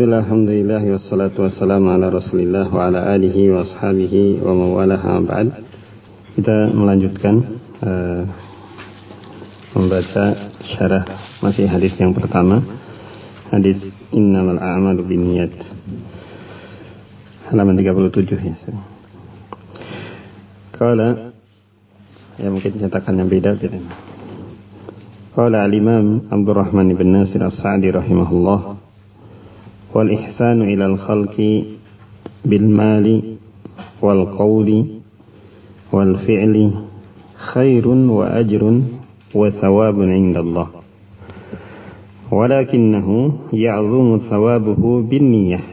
Bismillah, alhamdulillah, wassalatu wassalamu ala rasulillah wa ala alihi wa ashabihi wa mawalaha ba'd. Kita melanjutkan membaca syarah masih hadis yang pertama, hadis innamal a'malu binniyat, halaman 37 ya. Qala, ya mungkin cetakannya beda. Qala al-Imam Abdurrahman ibn Nasir as-Sa'di rahimahullah, wal ihsanu ilal khalqi bil mali wal qawli wal fi'li khairun wa ajrun wa thawabun indallah, walakinnahu ya'zumu thawabuhu bin niyyah.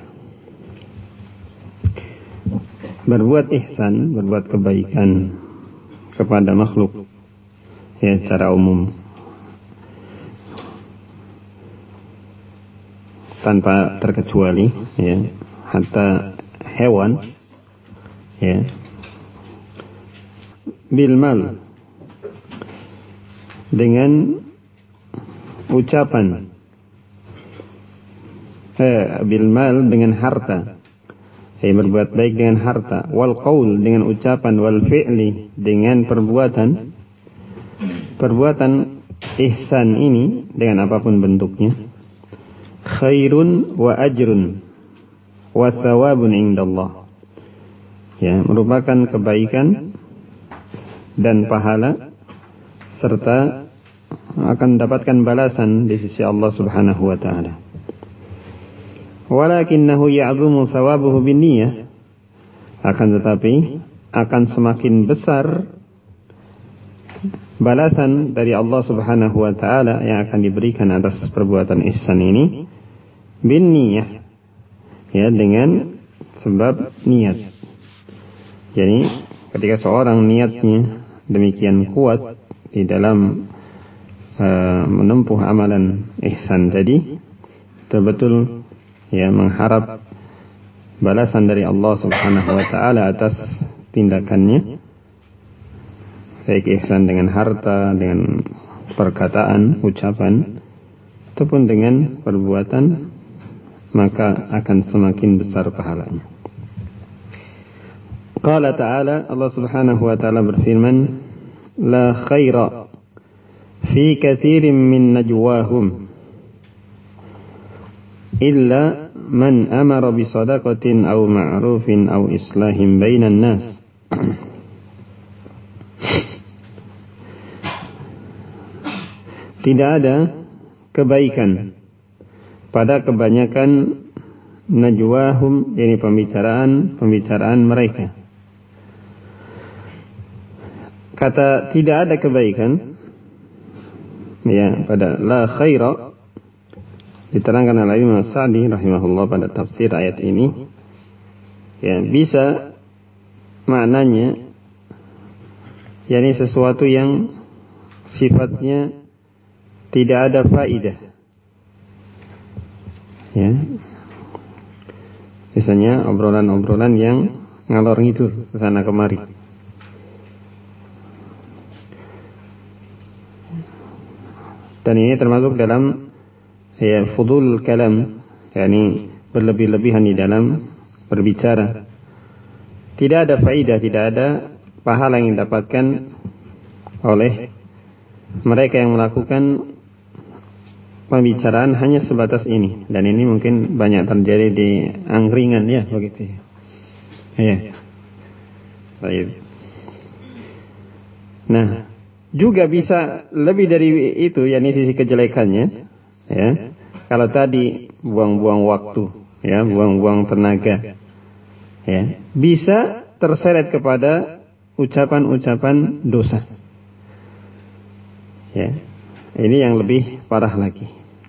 Berbuat ihsan, berbuat kebaikan kepada makhluk ya secara umum, tanpa terkecuali ya, hatta hewan ya, bil mal, dengan ucapan, bil mal dengan harta ya, berbuat baik dengan harta, wal qaul dengan ucapan, wal fi'li dengan perbuatan ihsan ini dengan apapun bentuknya, khairun wa ajrun wa thawabun indallah, ya, merupakan kebaikan dan pahala serta akan mendapatkan balasan di sisi Allah Subhanahu wa taala. Walakinnahu ya'zumu thawabuhu binniyah, akan tetapi akan semakin besar balasan dari Allah Subhanahu wa taala yang akan diberikan atas perbuatan ihsan ini bin niyah, ya, dengan sebab niat. Jadi ketika seorang niatnya demikian kuat di dalam menempuh amalan ihsan tadi, betul-betul ya mengharap balasan dari Allah Subhanahu wa taala atas tindakannya, baik ihsan dengan harta, dengan perkataan, ucapan, ataupun dengan perbuatan, maka akan semakin besar pahalanya. Qala ta'ala, Allah Subhanahu wa ta'ala berfirman, la khaira fi kathirin min najwahum illa man amara bi sadaqatin aw ma'rufin aw islahin bainan nas. Tidak ada kebaikan pada kebanyakan najwahum, ini pembicaraan mereka. Kata tidak ada kebaikan ya pada la khaira diterangkan oleh Imam Sa'di rahimahullah pada tafsir ayat ini, ya, bisa maknanya yakni sesuatu yang sifatnya tidak ada faidah, ya, misalnya obrolan-obrolan yang ngalor ngidul kesana kemari. Dan ini termasuk dalam ya fudul kalam, yakni berlebih-lebihan di dalam berbicara. Tidak ada faidah, tidak ada pahala yang didapatkan oleh mereka yang melakukan pembicaraan hanya sebatas ini. Dan ini mungkin banyak terjadi di angkringan ya, begitu ya. Baik. Nah, juga bisa lebih dari itu, yakni sisi kejelekannya, ya. Kalau tadi buang-buang waktu, ya, buang-buang tenaga, ya, bisa terseret kepada ucapan-ucapan dosa. Ya, ini yang lebih parah lagi.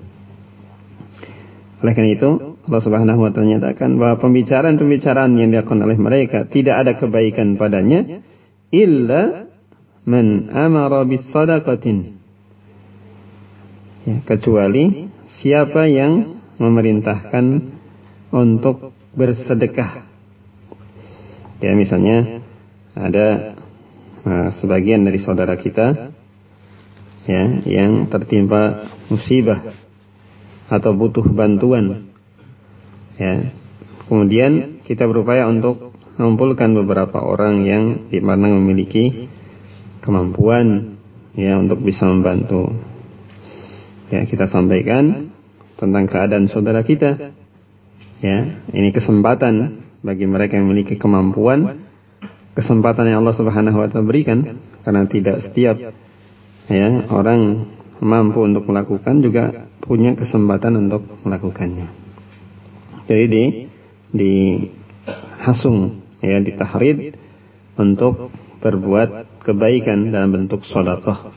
Oleh karena itu, Allah Subhanahu wa taala nyatakan bahwa pembicaraan-pembicaraan yang dilakukan oleh mereka tidak ada kebaikan padanya illa man amara bis sadaqatin, ya, kecuali siapa yang memerintahkan untuk bersedekah. Ya, misalnya ada sebagian dari saudara kita ya yang tertimpa musibah atau butuh bantuan, Ya. Kemudian kita berupaya untuk mengumpulkan beberapa orang yang dimana memiliki kemampuan ya untuk bisa membantu. Ya, kita sampaikan tentang keadaan saudara kita. Ya, ini kesempatan bagi mereka yang memiliki kemampuan, kesempatan yang Allah Subhanahu wa taala berikan, karena tidak setiap ya orang mampu untuk melakukan juga punya kesempatan untuk melakukannya. Jadi dihasung ya, ditahrid untuk berbuat kebaikan dalam bentuk sedekah.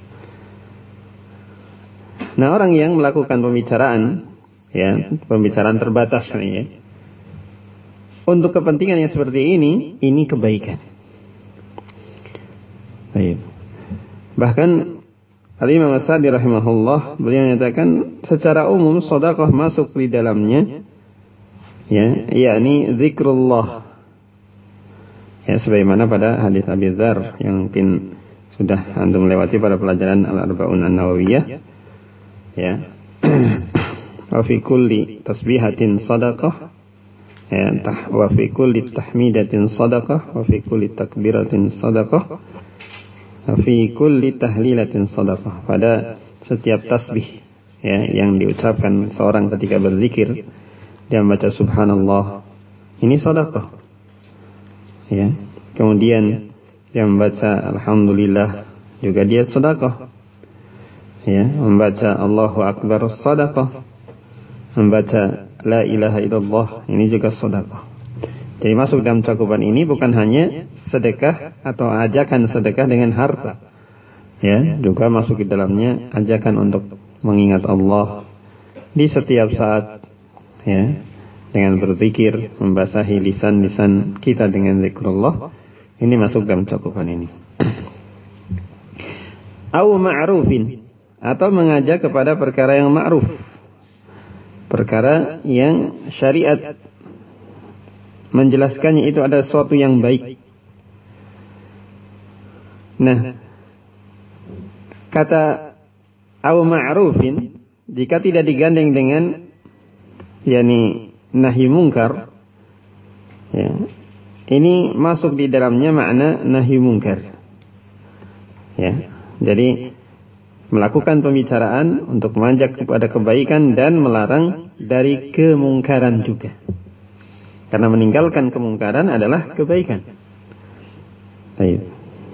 Nah, orang yang melakukan pembicaraan ya, pembicaraan terbatas ya, untuk kepentingan yang seperti ini kebaikan. Baik. Bahkan Al-Imam As-Sa'di rahimahullah beliau menyatakan secara umum sedekah masuk di dalamnya ya, yakni zikrullah. Ya, sebagaimana pada hadis Abi Dzar yang mungkin sudah antum melewati pada pelajaran Al-Arba'un An-Nawawiyah. Ya. Wa fi kulli tasbihatin sadaqah. Ya, wa fi kulli tahmidatin sadaqah, wa fi kulli takbiratin sadaqah, wa fi kulli tahlilatin sadaqah. Pada setiap tasbih ya yang diucapkan seorang ketika berzikir, dia membaca subhanallah, ini sedekah. Ya. Kemudian dia membaca alhamdulillah, juga dia sedekah. Ya, membaca Allahu akbar sedekah. Membaca la ilaha illallah, ini juga sedekah. Jadi masuk dalam cakupan ini bukan hanya sedekah atau ajakan sedekah dengan harta. Ya, juga masuk di dalamnya ajakan untuk mengingat Allah di setiap saat ya, dengan berzikir, membasahi lisan-lisan kita dengan zikrullah, ini masuk dalam cakupan ini. Au ma'rufin, atau mengajak kepada perkara yang ma'ruf, perkara yang syariat menjelaskannya itu adalah sesuatu yang baik. Nah, kata au ma'rufin jika tidak digandeng dengan yakni nahi mungkar ya, ini masuk di dalamnya makna nahi mungkar ya. Jadi melakukan pembicaraan untuk mengajak kepada kebaikan dan melarang dari kemungkaran juga, karena meninggalkan kemungkaran adalah kebaikan. Baik.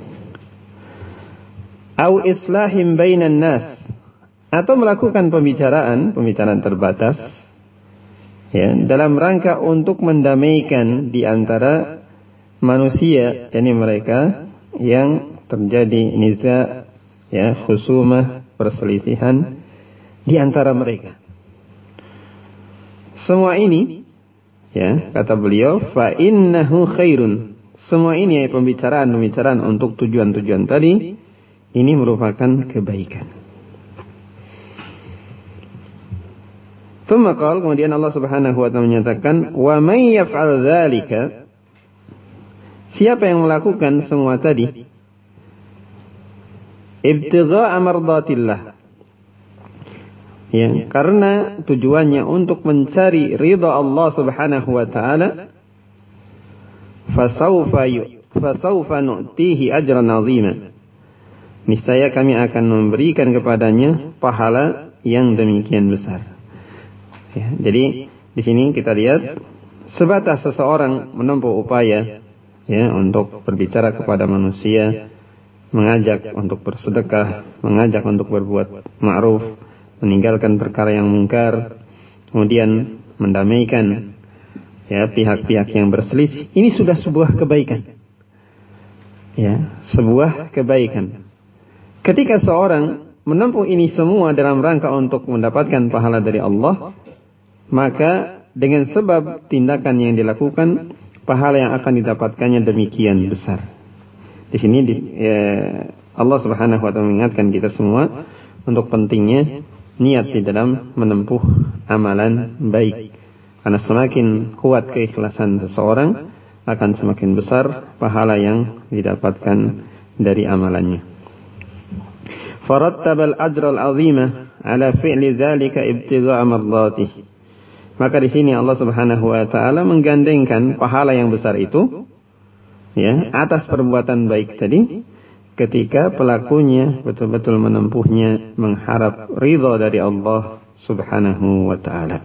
Au islahim bainan nas, atau melakukan pembicaraan terbatas ya, dalam rangka untuk mendamaikan di antara manusia, yakni mereka yang terjadi niza ya, khusumah, perselisihan di antara mereka. Semua ini ya, kata beliau, fa innahu khairun. Semua ini ya, pembicaraan untuk tujuan-tujuan tadi, ini merupakan kebaikan. Kemudian Allah Subhanahu wa taala menyatakan, wa may yaf'al dzalika, siapa yang melakukan semua tadi, ibtigha'a mardatillah ya, karena tujuannya untuk mencari ridha Allah Subhanahu wa taala, fasawfa nu'tihi ajran 'azima, niscaya kami akan memberikan kepadanya pahala yang demikian besar. Ya, jadi di sini kita lihat sebatas seseorang menempuh upaya ya untuk berbicara kepada manusia, mengajak untuk bersedekah, mengajak untuk berbuat ma'ruf, meninggalkan perkara yang mungkar, kemudian mendamaikan ya pihak-pihak yang berselisih, ini sudah sebuah kebaikan. Ya, sebuah kebaikan. Ketika seorang menempuh ini semua dalam rangka untuk mendapatkan pahala dari Allah, maka dengan sebab tindakan yang dilakukan, pahala yang akan didapatkannya demikian besar. Di sini Allah Subhanahu wa taala mengingatkan kita semua untuk pentingnya niat di dalam menempuh amalan baik. Karena semakin kuat keikhlasan seseorang, akan semakin besar pahala yang didapatkan dari amalannya. Farattabal ajral 'azima ala fi'li dzalika ibtigha'a mardatihi. Maka di sini Allah Subhanahu wa taala menggandengkan pahala yang besar itu ya atas perbuatan baik tadi ketika pelakunya betul-betul menempuhnya mengharap ridha dari Allah Subhanahu wa taala.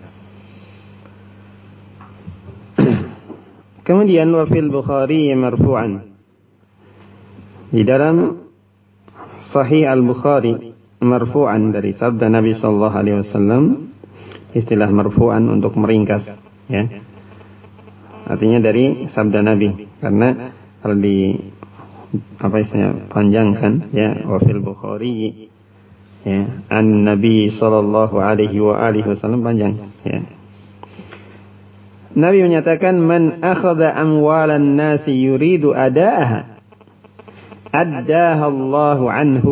Kemudian wa fil Bukhari marfu'an, di dalam Sahih Al-Bukhari marfu'an dari sabda Nabi sallallahu alaihi wasallam. Istilah marfu'an untuk meringkas ya. Artinya dari sabda Nabi, karena kalau di panjangkan ya, wa fil Bukhari ya an Nabi sallallahu alaihi wa alihi wasallam panjang ya. Nabi menyatakan man akhadha amwalan nasi yuridu adaaha addaha Allahu anhu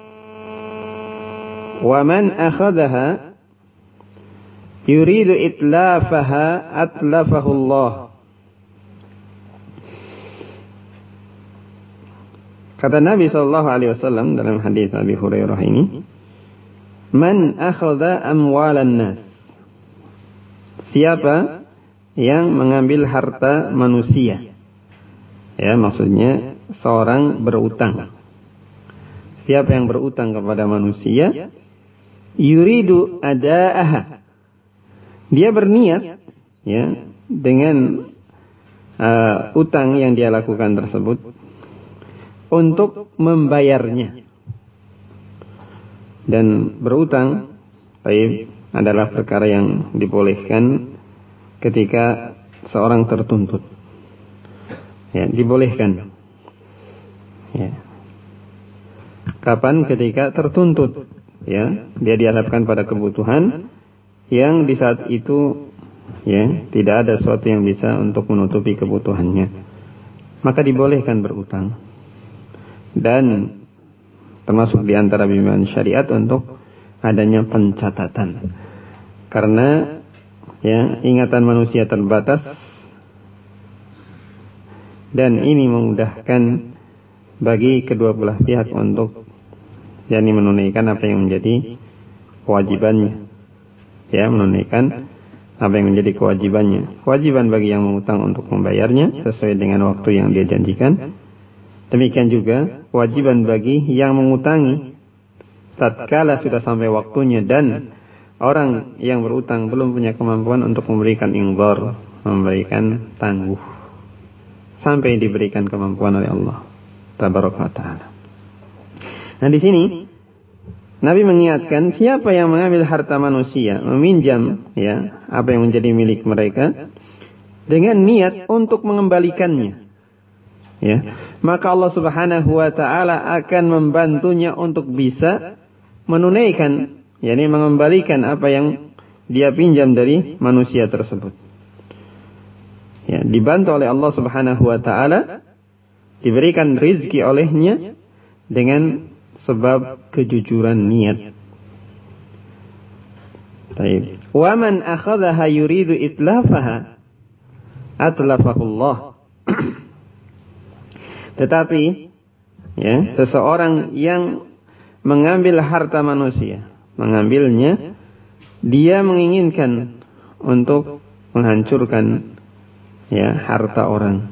wa man akhadhaha yuridu itlafaha atlafahu Allah. Kata Nabi sallallahu alaihi wasallam dalam hadis Abi Hurairah ini, man akhadha amwalan nas, siapa yang mengambil harta manusia, ya maksudnya seorang berutang. Siapa yang berutang kepada manusia, yuridu adaaha, dia berniat ya dengan utang yang dia lakukan tersebut untuk membayarnya. Dan berutang adalah perkara yang dibolehkan ketika seorang tertuntut. Ya, dibolehkan. Ya. Kapan? Ketika tertuntut. Ya, dia dihadapkan pada kebutuhan yang di saat itu ya tidak ada sesuatu yang bisa untuk menutupi kebutuhannya, maka dibolehkan berutang. Dan termasuk di antara bimbingan syariat untuk adanya pencatatan, karena ya ingatan manusia terbatas dan ini memudahkan bagi kedua belah pihak untuk yakni menunaikan apa yang menjadi kewajibannya. Ya, menunaikan apa yang menjadi kewajibannya. Kewajiban bagi yang mengutang untuk membayarnya sesuai dengan waktu yang dia janjikan. Demikian juga kewajiban bagi yang mengutangi tatkala sudah sampai waktunya dan orang yang berutang belum punya kemampuan untuk memberikan ingdhar, memberikan tangguh sampai diberikan kemampuan oleh Allah Tabaraka wa Ta'ala. Nah, di sini Nabi mengingatkan siapa yang mengambil harta manusia, meminjam ya apa yang menjadi milik mereka dengan niat untuk mengembalikannya, ya, maka Allah Subhanahu wa taala akan membantunya untuk bisa menunaikan, yakni mengembalikan apa yang dia pinjam dari manusia tersebut. Ya, dibantu oleh Allah Subhanahu wa taala, diberikan rizki olehnya dengan sebab kejujuran niat. Baik. Wa man akhadhaha yuridu itlafaha atlafahu Allah. Tetapi ya, seseorang yang mengambil harta manusia, mengambilnya dia menginginkan untuk menghancurkan ya harta orang.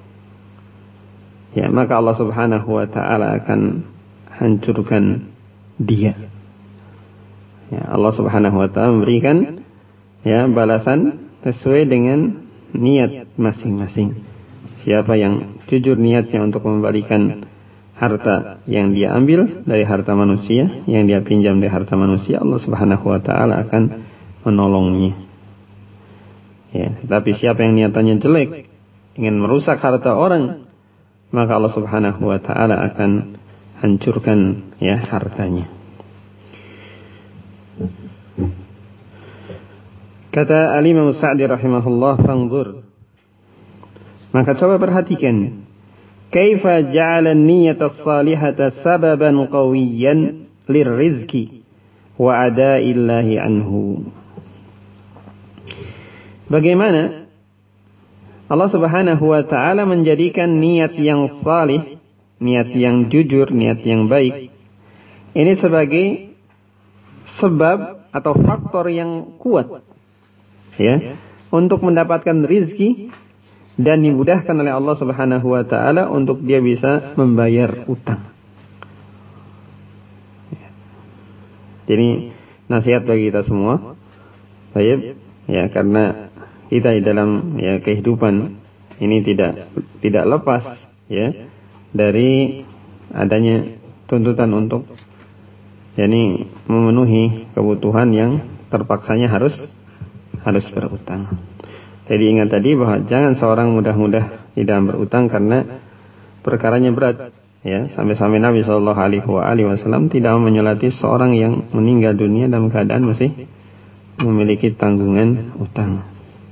Ya, maka Allah Subhanahu wa taala akan hancurkan dia. Ya, Allah Subhanahu wa taala memberikan ya balasan sesuai dengan niat masing-masing. Siapa yang jujur niatnya untuk mengembalikan harta yang dia ambil dari harta manusia, yang dia pinjam dari harta manusia, Allah Subhanahu wa taala akan menolongnya. Ya, tapi siapa yang niatannya jelek, ingin merusak harta orang, maka Allah Subhanahu wa taala akan hancurkan ya hartanya. Kata Al-Imam Sa'di rahimahullah, "Fanzur." Maka coba perhatikan, kaifa ja'ala an-niyyata as-salihata sababan qawiyyan lirrizqi wa ada'illahi anhu. Bagaimana Allah Subhanahu wa taala menjadikan niat yang salih, niat yang jujur, niat yang baik ini sebagai sebab atau faktor yang kuat ya, untuk mendapatkan rizki dan dimudahkan oleh Allah Subhanahu wa taala untuk dia bisa membayar utang. Jadi nasihat bagi kita semua, baik, ya, karena kita di dalam ya kehidupan ini tidak lepas ya dari adanya tuntutan untuk yakni memenuhi kebutuhan yang terpaksanya harus berutang. Jadi ingat tadi bahwa jangan seorang mudah-mudah di dalam berutang karena perkaranya berat. Ya, sampai-sampai Nabi Shallallahu Alaihi Wasallam tidak menyolati seorang yang meninggal dunia dalam keadaan masih memiliki tanggungan utang.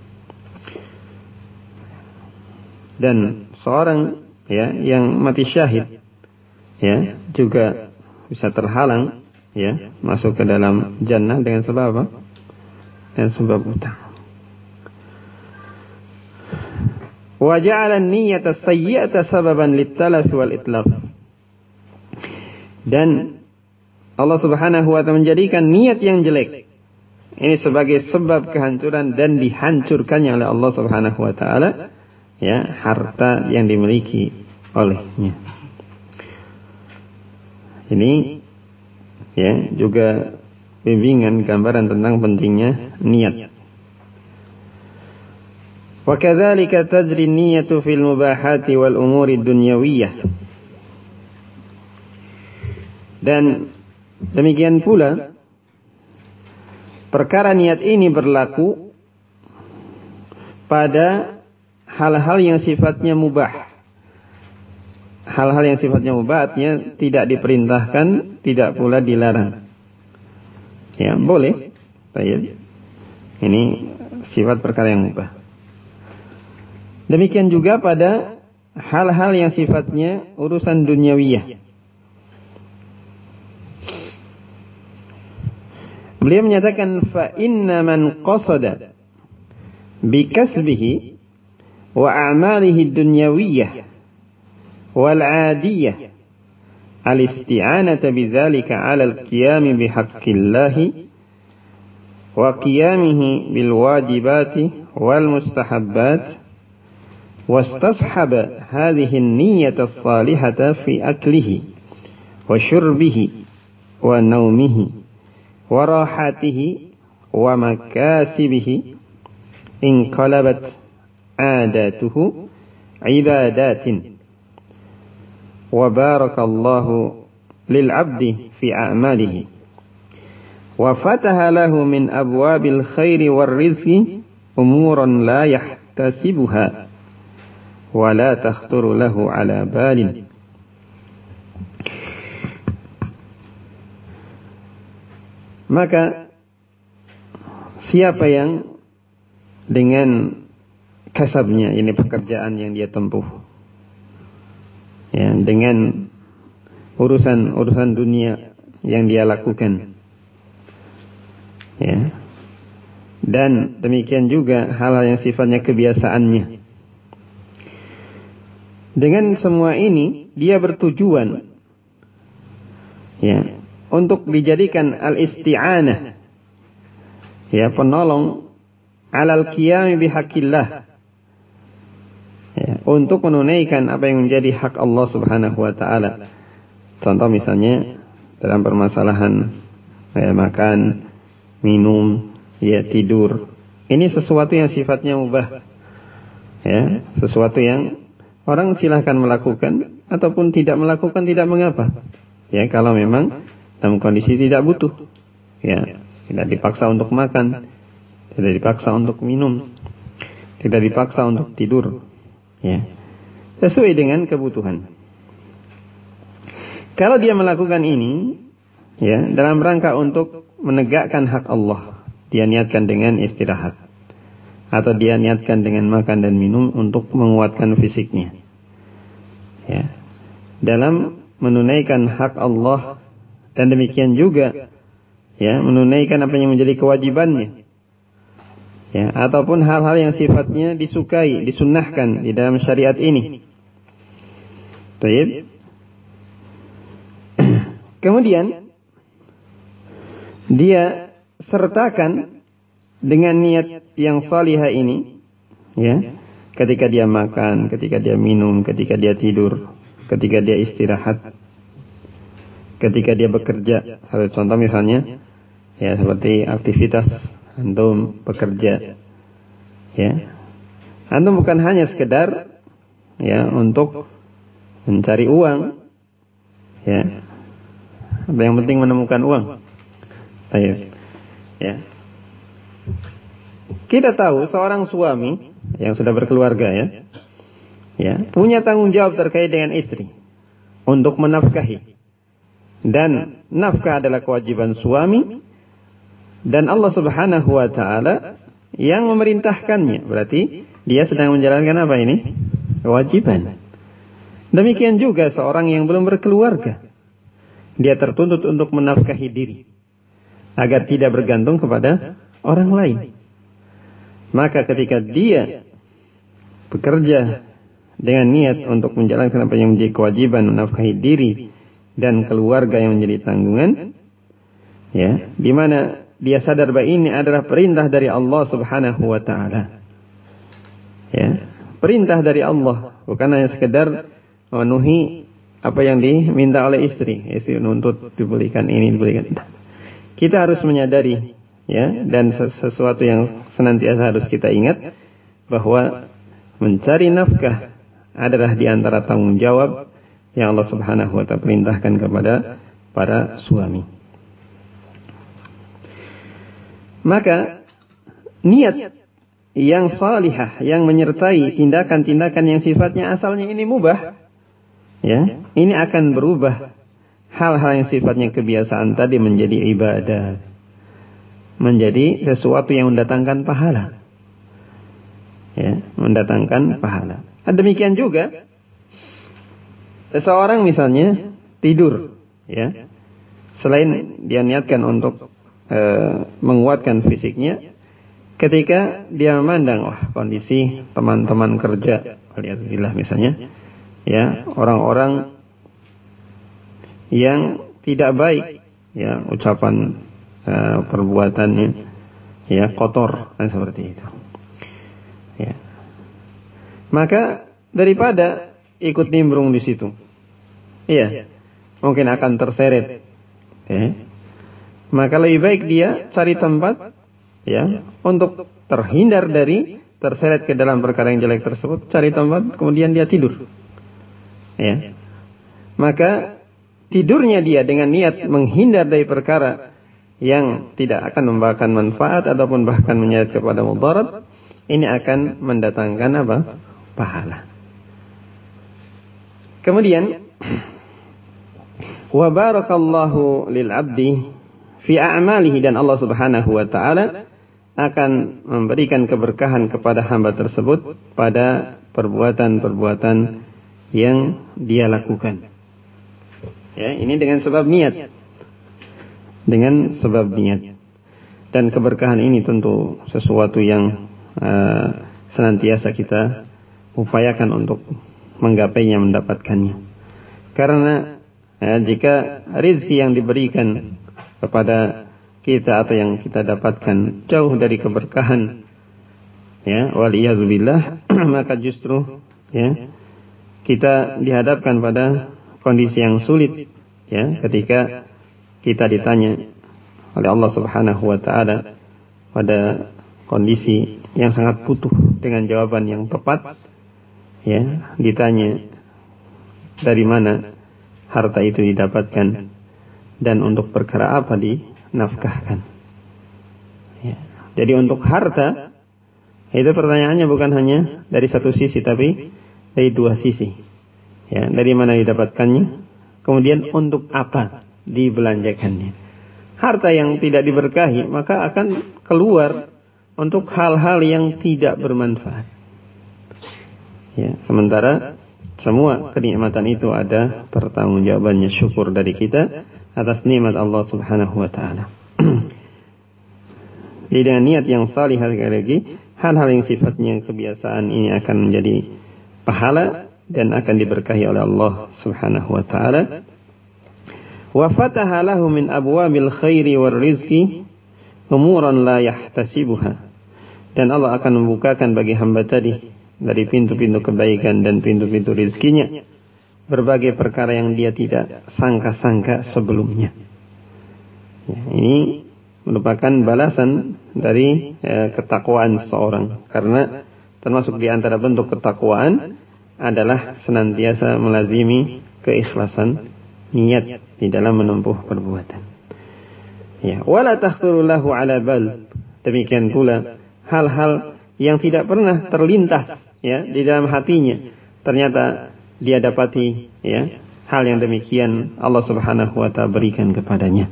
Dan seorang ya yang mati syahid ya juga bisa terhalang ya masuk ke dalam jannah dengan sebab apa? Dengan sebab utang. Wa ja'ala an-niyyata as-sayyi'ata sababan lit-talaf wal itlaf. Dan Allah Subhanahu wa taala menjadikan niat yang jelek ini sebagai sebab kehancuran dan dihancurkannya oleh Allah Subhanahu wa taala ya harta yang dimiliki olehnya. Ini ya juga bimbingan gambaran tentang pentingnya niat. Wa kadzalika tajri an-niyyatu fil mubahati wal umuri dunyawiyah. Dan demikian pula perkara niat ini berlaku pada hal-hal yang sifatnya mubah. Hal-hal yang sifatnya mubah artinya tidak diperintahkan, tidak pula dilarang. Ya, boleh. Baik. Ini sifat perkara yang mubah. Demikian juga pada hal-hal yang sifatnya urusan duniawiyah. Beliau menyatakan fa inna man qasada bi kasbihi wa a'malihi dunyawiyah wal 'adiyah al-isti'anata bidzalika 'ala al-qiyam bihaqqillah wa qiyamihi bil wajibati wal mustahabbat wastashabba hadhihi an-niyyata as-salihata fi aklihi wa syurbihi wa naumihi wa rahatihi wa makasibihi inqalabat adatuhu ibadatin wa barakallahu lil 'abdi fi a'malihi wa fataha lahu min abwabil khairi war rizqi umuran la yahtasibuha wa la takhturu lahu ala balin. Maka siapa yang dengan kasabnya, ini pekerjaan yang dia tempuh ya, dengan urusan dunia yang dia lakukan ya, dan demikian juga hal-hal yang sifatnya kebiasaannya, dengan semua ini dia bertujuan ya untuk dijadikan al-isti'anah ya penolong alal qiyam bihaqqillah ya, untuk menunaikan apa yang menjadi hak Allah Subhanahu wa taala. Contoh misalnya dalam permasalahan ya, makan, minum, ya tidur. Ini sesuatu yang sifatnya mubah. Ya, sesuatu yang orang silahkan melakukan ataupun tidak melakukan tidak mengapa. Ya, kalau memang dalam kondisi tidak butuh. Ya, tidak dipaksa untuk makan, tidak dipaksa untuk minum, tidak dipaksa untuk tidur. Ya. Sesuai dengan kebutuhan. Kalau dia melakukan ini ya dalam rangka untuk menegakkan hak Allah, dia niatkan dengan istirahat atau dia niatkan dengan makan dan minum untuk menguatkan fisiknya. Ya. Dalam menunaikan hak Allah dan demikian juga ya menunaikan apa yang menjadi kewajibannya. Ya, ataupun hal-hal yang sifatnya disukai, disunnahkan di dalam syariat ini. Baik. Kemudian dia sertakan dengan niat yang salihah ini, ya, ketika dia makan, ketika dia minum, ketika dia tidur, ketika dia istirahat, ketika dia bekerja, sebagai contoh misalnya, ya seperti aktivitas antum bekerja, ya, antum bukan hanya sekedar, ya, untuk mencari uang, ya, yang penting menemukan uang. Ayo, ya. Kita tahu seorang suami yang sudah berkeluarga, ya, punya tanggung jawab terkait dengan istri untuk menafkahi. Dan nafkah adalah kewajiban suami, dan Allah Subhanahu wa taala yang memerintahkannya. Berarti dia sedang menjalankan apa ini? Kewajiban. Demikian juga seorang yang belum berkeluarga, dia tertuntut untuk menafkahi diri agar tidak bergantung kepada orang lain. Maka ketika dia bekerja dengan niat untuk menjalankan apa yang menjadi kewajiban, menafkahi diri dan keluarga yang menjadi tanggungan, ya, di mana dia sadar bahwa ini adalah perintah dari Allah Subhanahu wa taala. Ya, perintah dari Allah, bukan hanya sekedar memenuhi apa yang diminta oleh istri. Istri menuntut dibelikan ini, dibelikan. Kita harus menyadari, ya, dan sesuatu yang senantiasa harus kita ingat bahwa mencari nafkah adalah di antara tanggung jawab yang Allah Subhanahu wa taala perintahkan kepada para suami. Maka niat yang salihah yang menyertai tindakan-tindakan yang sifatnya asalnya ini mubah, ya, ini akan berubah hal-hal yang sifatnya kebiasaan tadi menjadi ibadah, menjadi sesuatu yang mendatangkan pahala, ya, mendatangkan pahala. Demikian juga seseorang misalnya tidur, ya, selain dia niatkan untuk menguatkan fisiknya, ketika dia memandang, wah, kondisi teman-teman kerja, alhamdulillah misalnya, ya, orang-orang yang tidak baik, ya, ucapan, perbuatannya, ya, kotor dan seperti itu, ya, maka daripada ikut nimbrung di situ, iya, mungkin akan terseret, ya, maka lebih baik dia cari tempat, ya, untuk terhindar dari terseret ke dalam perkara yang jelek tersebut, cari tempat kemudian dia tidur, ya, maka tidurnya dia dengan niat menghindar dari perkara yang tidak akan membawakan manfaat ataupun bahkan menyeret kepada mudarat, ini akan mendatangkan apa? Pahala. Kemudian wa barakallahu lil abdi fi a'malihi, dan Allah Subhanahu wa taala akan memberikan keberkahan kepada hamba tersebut pada perbuatan-perbuatan yang dia lakukan. Ya, ini dengan sebab niat. Dengan sebab niat. Dan keberkahan ini tentu sesuatu yang senantiasa kita upayakan untuk menggapainya, mendapatkannya. Karena jika rezeki yang diberikan kepada kita atau yang kita dapatkan jauh dari keberkahan, ya, waliyadzubillah, maka justru, ya, kita dihadapkan pada kondisi yang sulit, ya, ketika kita ditanya oleh Allah Subhanahu wa taala pada kondisi yang sangat butuh dengan jawaban yang tepat, ya, ditanya dari mana harta itu didapatkan dan untuk perkara apa dinafkahkan. Ya. Jadi untuk harta itu pertanyaannya bukan hanya dari satu sisi, tapi dari dua sisi. Ya, dari mana didapatkannya, kemudian untuk apa dibelanjakannya. Harta yang tidak diberkahi maka akan keluar untuk hal-hal yang tidak bermanfaat. Ya, sementara semua kenikmatan itu ada pertanggungjawabannya, syukur dari kita atas nikmat Allah Subhanahu wa taala. Jadi dengan niat yang salih, lagi hal-hal yang sifatnya kebiasaan ini akan menjadi pahala dan akan diberkahi oleh Allah Subhanahu wa taala. Wa fataha lahu min abwabil khairi war rizqi umuran la yahtasibuha, dan Allah akan membukakan bagi hamba tadi dari pintu-pintu kebaikan dan pintu-pintu rizkinya berbagai perkara yang dia tidak sangka-sangka sebelumnya. Ya, ini merupakan balasan dari ketakwaan seseorang, karena termasuk di antara bentuk ketakwaan adalah senantiasa melazimi keikhlasan niat di dalam menempuh perbuatan. Ya, wala takhthuru lahu ala bal. Demikian pula hal-hal yang tidak pernah terlintas ya di dalam hatinya, ternyata dia dapati ya hal yang demikian Allah Subhanahu wa taala berikan kepadanya.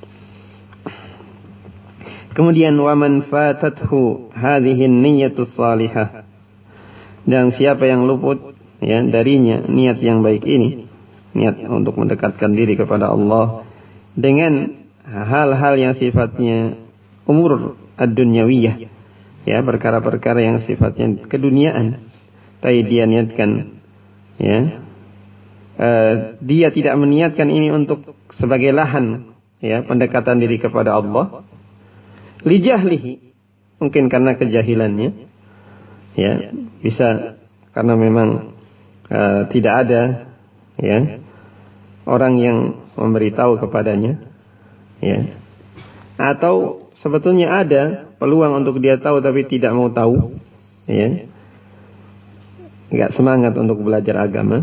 Kemudian wa man fatathu hadhihi an-niyyatus salihah, dan siapa yang luput ya darinya niat yang baik ini, niat untuk mendekatkan diri kepada Allah dengan hal-hal yang sifatnya umur ad-dunyawiyah, ya perkara-perkara yang sifatnya keduniaan, tapi dia niatkan ya dia tidak meniatkan ini untuk sebagai lahan ya pendekatan diri kepada Allah, lijahlihi, mungkin karena kejahilannya ya, bisa karena memang tidak ada ya orang yang memberitahu kepadanya ya, atau sebetulnya ada peluang untuk dia tahu tapi tidak mau tahu ya, enggak semangat untuk belajar agama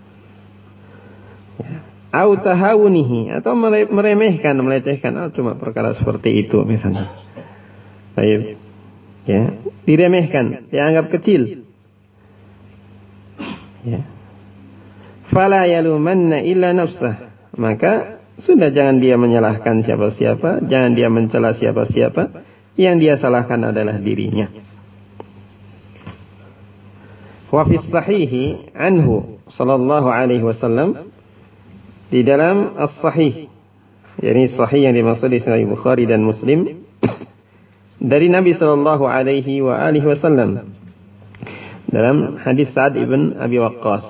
ya. Au tahawunihi, atau meremehkan, melecehkan, cuma perkara seperti itu misalnya. Baik ya, diremehkan, dianggap kecil ya. Fala yalumanna illa nafsah, maka sudah jangan dia menyalahkan siapa-siapa, jangan dia mencela siapa-siapa, yang dia salahkan adalah dirinya. Wa fi sahihi anhu sallallahu alaihi wasallam, di dalam as-sahih, yakni sahih yang dimaksud di Sahih Bukhari dan Muslim, dari Nabi sallallahu alaihi wa alihi wasallam dalam hadis Sa'ad ibn Abi Waqqas,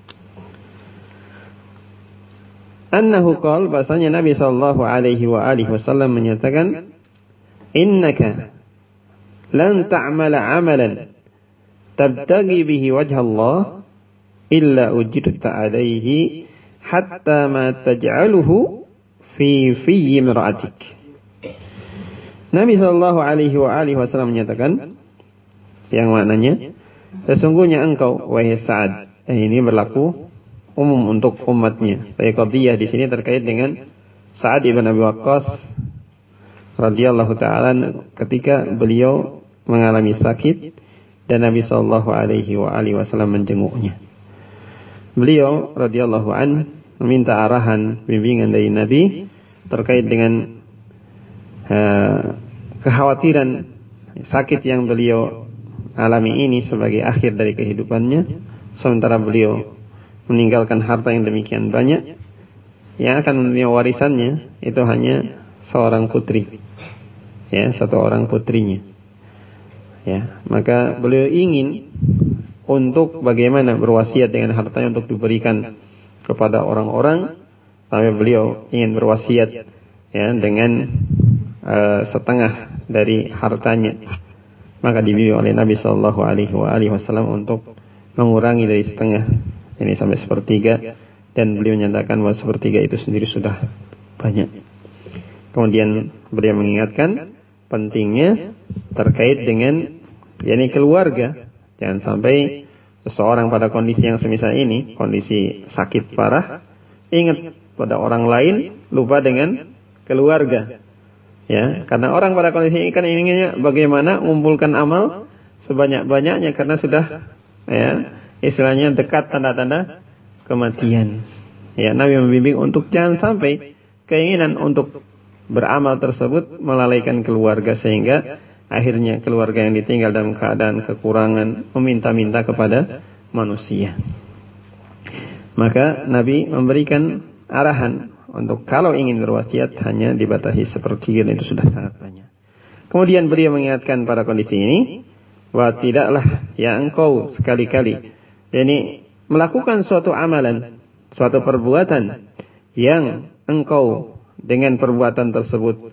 annahu qala, bahasanya Nabi sallallahu alaihi wa alihi wasallam menyatakan, innaka lan ta'mala 'amalan tabtaghi bihi wajha Allah illa ujirta 'alaihi hatta ma taj'aluhu fi imra'atik. Nabi sallallahu alaihi wa alihi wasallam menyatakan, yang maknanya, sesungguhnya engkau wahai Sa'ad, ini berlaku umum untuk umatnya. Tapi qadhiyah di sini terkait dengan Sa'ad ibn Abi Waqqas radhiyallahu taala ketika beliau mengalami sakit dan Nabi sallallahu alaihi wa alihi wasallam menjenguknya. Beliau radhiyallahu an meminta arahan, bimbingan dari Nabi terkait dengan kekhawatiran sakit yang beliau alami ini sebagai akhir dari kehidupannya, sementara beliau meninggalkan harta yang demikian banyak, yang akan menerima warisannya itu hanya seorang putri, ya, satu orang putrinya, ya. Maka beliau ingin untuk bagaimana berwasiat dengan hartanya untuk diberikan kepada orang-orang, sampai beliau ingin berwasiat ya dengan setengah dari hartanya. Maka dibimbing oleh Nabi sallallahu alaihi wasallam untuk mengurangi dari setengah ini sampai sepertiga, dan beliau menyatakan bahwa sepertiga itu sendiri sudah banyak. Kemudian beliau mengingatkan pentingnya terkait dengan yakni keluarga. Jangan sampai seseorang pada kondisi yang semisal ini, kondisi sakit parah, ingat pada orang lain, lupa dengan keluarga. Ya, karena orang pada kondisi ini kan inginnya bagaimana mengumpulkan amal sebanyak-banyaknya, karena sudah ya istilahnya dekat tanda-tanda kematian. Ya, Nabi membimbing untuk jangan sampai keinginan untuk beramal tersebut melalaikan keluarga, sehingga akhirnya keluarga yang ditinggal dalam keadaan kekurangan meminta-minta kepada manusia. Maka Nabi memberikan arahan untuk kalau ingin berwasiat hanya dibatasi sepertiga, dan itu sudah sangat banyak. Kemudian beliau mengingatkan pada kondisi ini bahwa tidaklah ya engkau sekali-kali yakni melakukan suatu amalan, suatu perbuatan yang engkau dengan perbuatan tersebut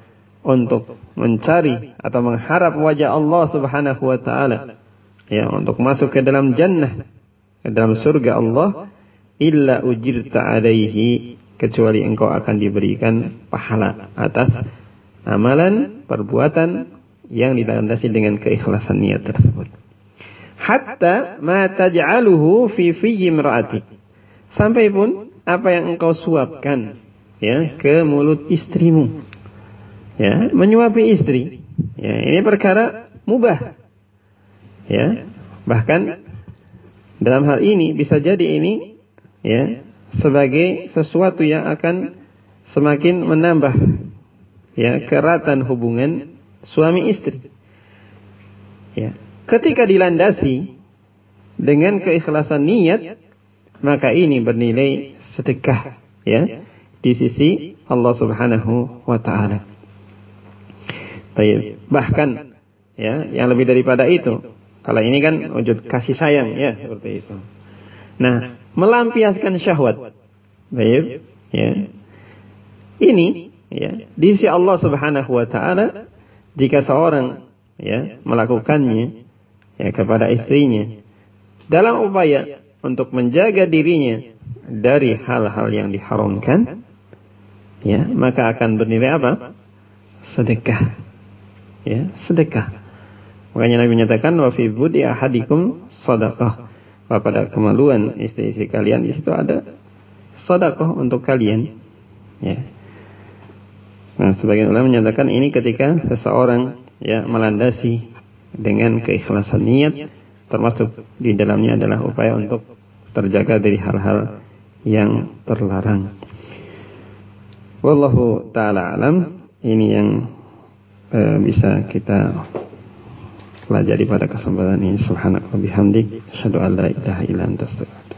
untuk mencari atau mengharap wajah Allah Subhanahu wa taala, ya, untuk masuk ke dalam jannah, ke dalam surga Allah, illa ujirta alaihi, kecuali engkau akan diberikan pahala atas amalan, perbuatan yang dilandasi dengan keikhlasan niat tersebut. Hatta ma taj'aluhu fi imra'atik, sampai pun apa yang engkau suapkan, ya, ke mulut istrimu, ya, menyuapi istri, ya, ini perkara mubah, ya, bahkan dalam hal ini bisa jadi ini, ya, sebagai sesuatu yang akan semakin menambah, ya, keratan hubungan suami istri, ya, ketika dilandasi dengan keikhlasan niat, maka ini bernilai sedekah, ya, di sisi Allah Subhanahu wa taala. Baik, bahkan, ya, yang lebih daripada itu, kalau ini kan wujud kasih sayang, ya, seperti itu. Nah, melampiaskan syahwat, baik, ya, ini, ya, di sisi Allah Subhanahu wa taala, jika seorang, ya, melakukannya, ya, kepada istrinya dalam upaya untuk menjaga dirinya dari hal-hal yang diharamkan, ya, maka akan bernilai apa? Sedekah, ya, sedekah. Makanya Nabi menyatakan wa fi budi ahadikum sadaqah, bahwa pada kemaluan istri-istri kalian di situ ada sedekah untuk kalian, ya. Nah, sebagian ulama menyatakan ini ketika seseorang, ya, melandasi dengan keikhlasan niat, termasuk di dalamnya adalah upaya untuk terjaga dari hal-hal yang terlarang. Wallahu ta'ala alam. Ini yang bisa kita pelajari pada kesempatan ini. Subhanaka bihamdik, asyhadu an la ilaha illa anta astaghfiruka.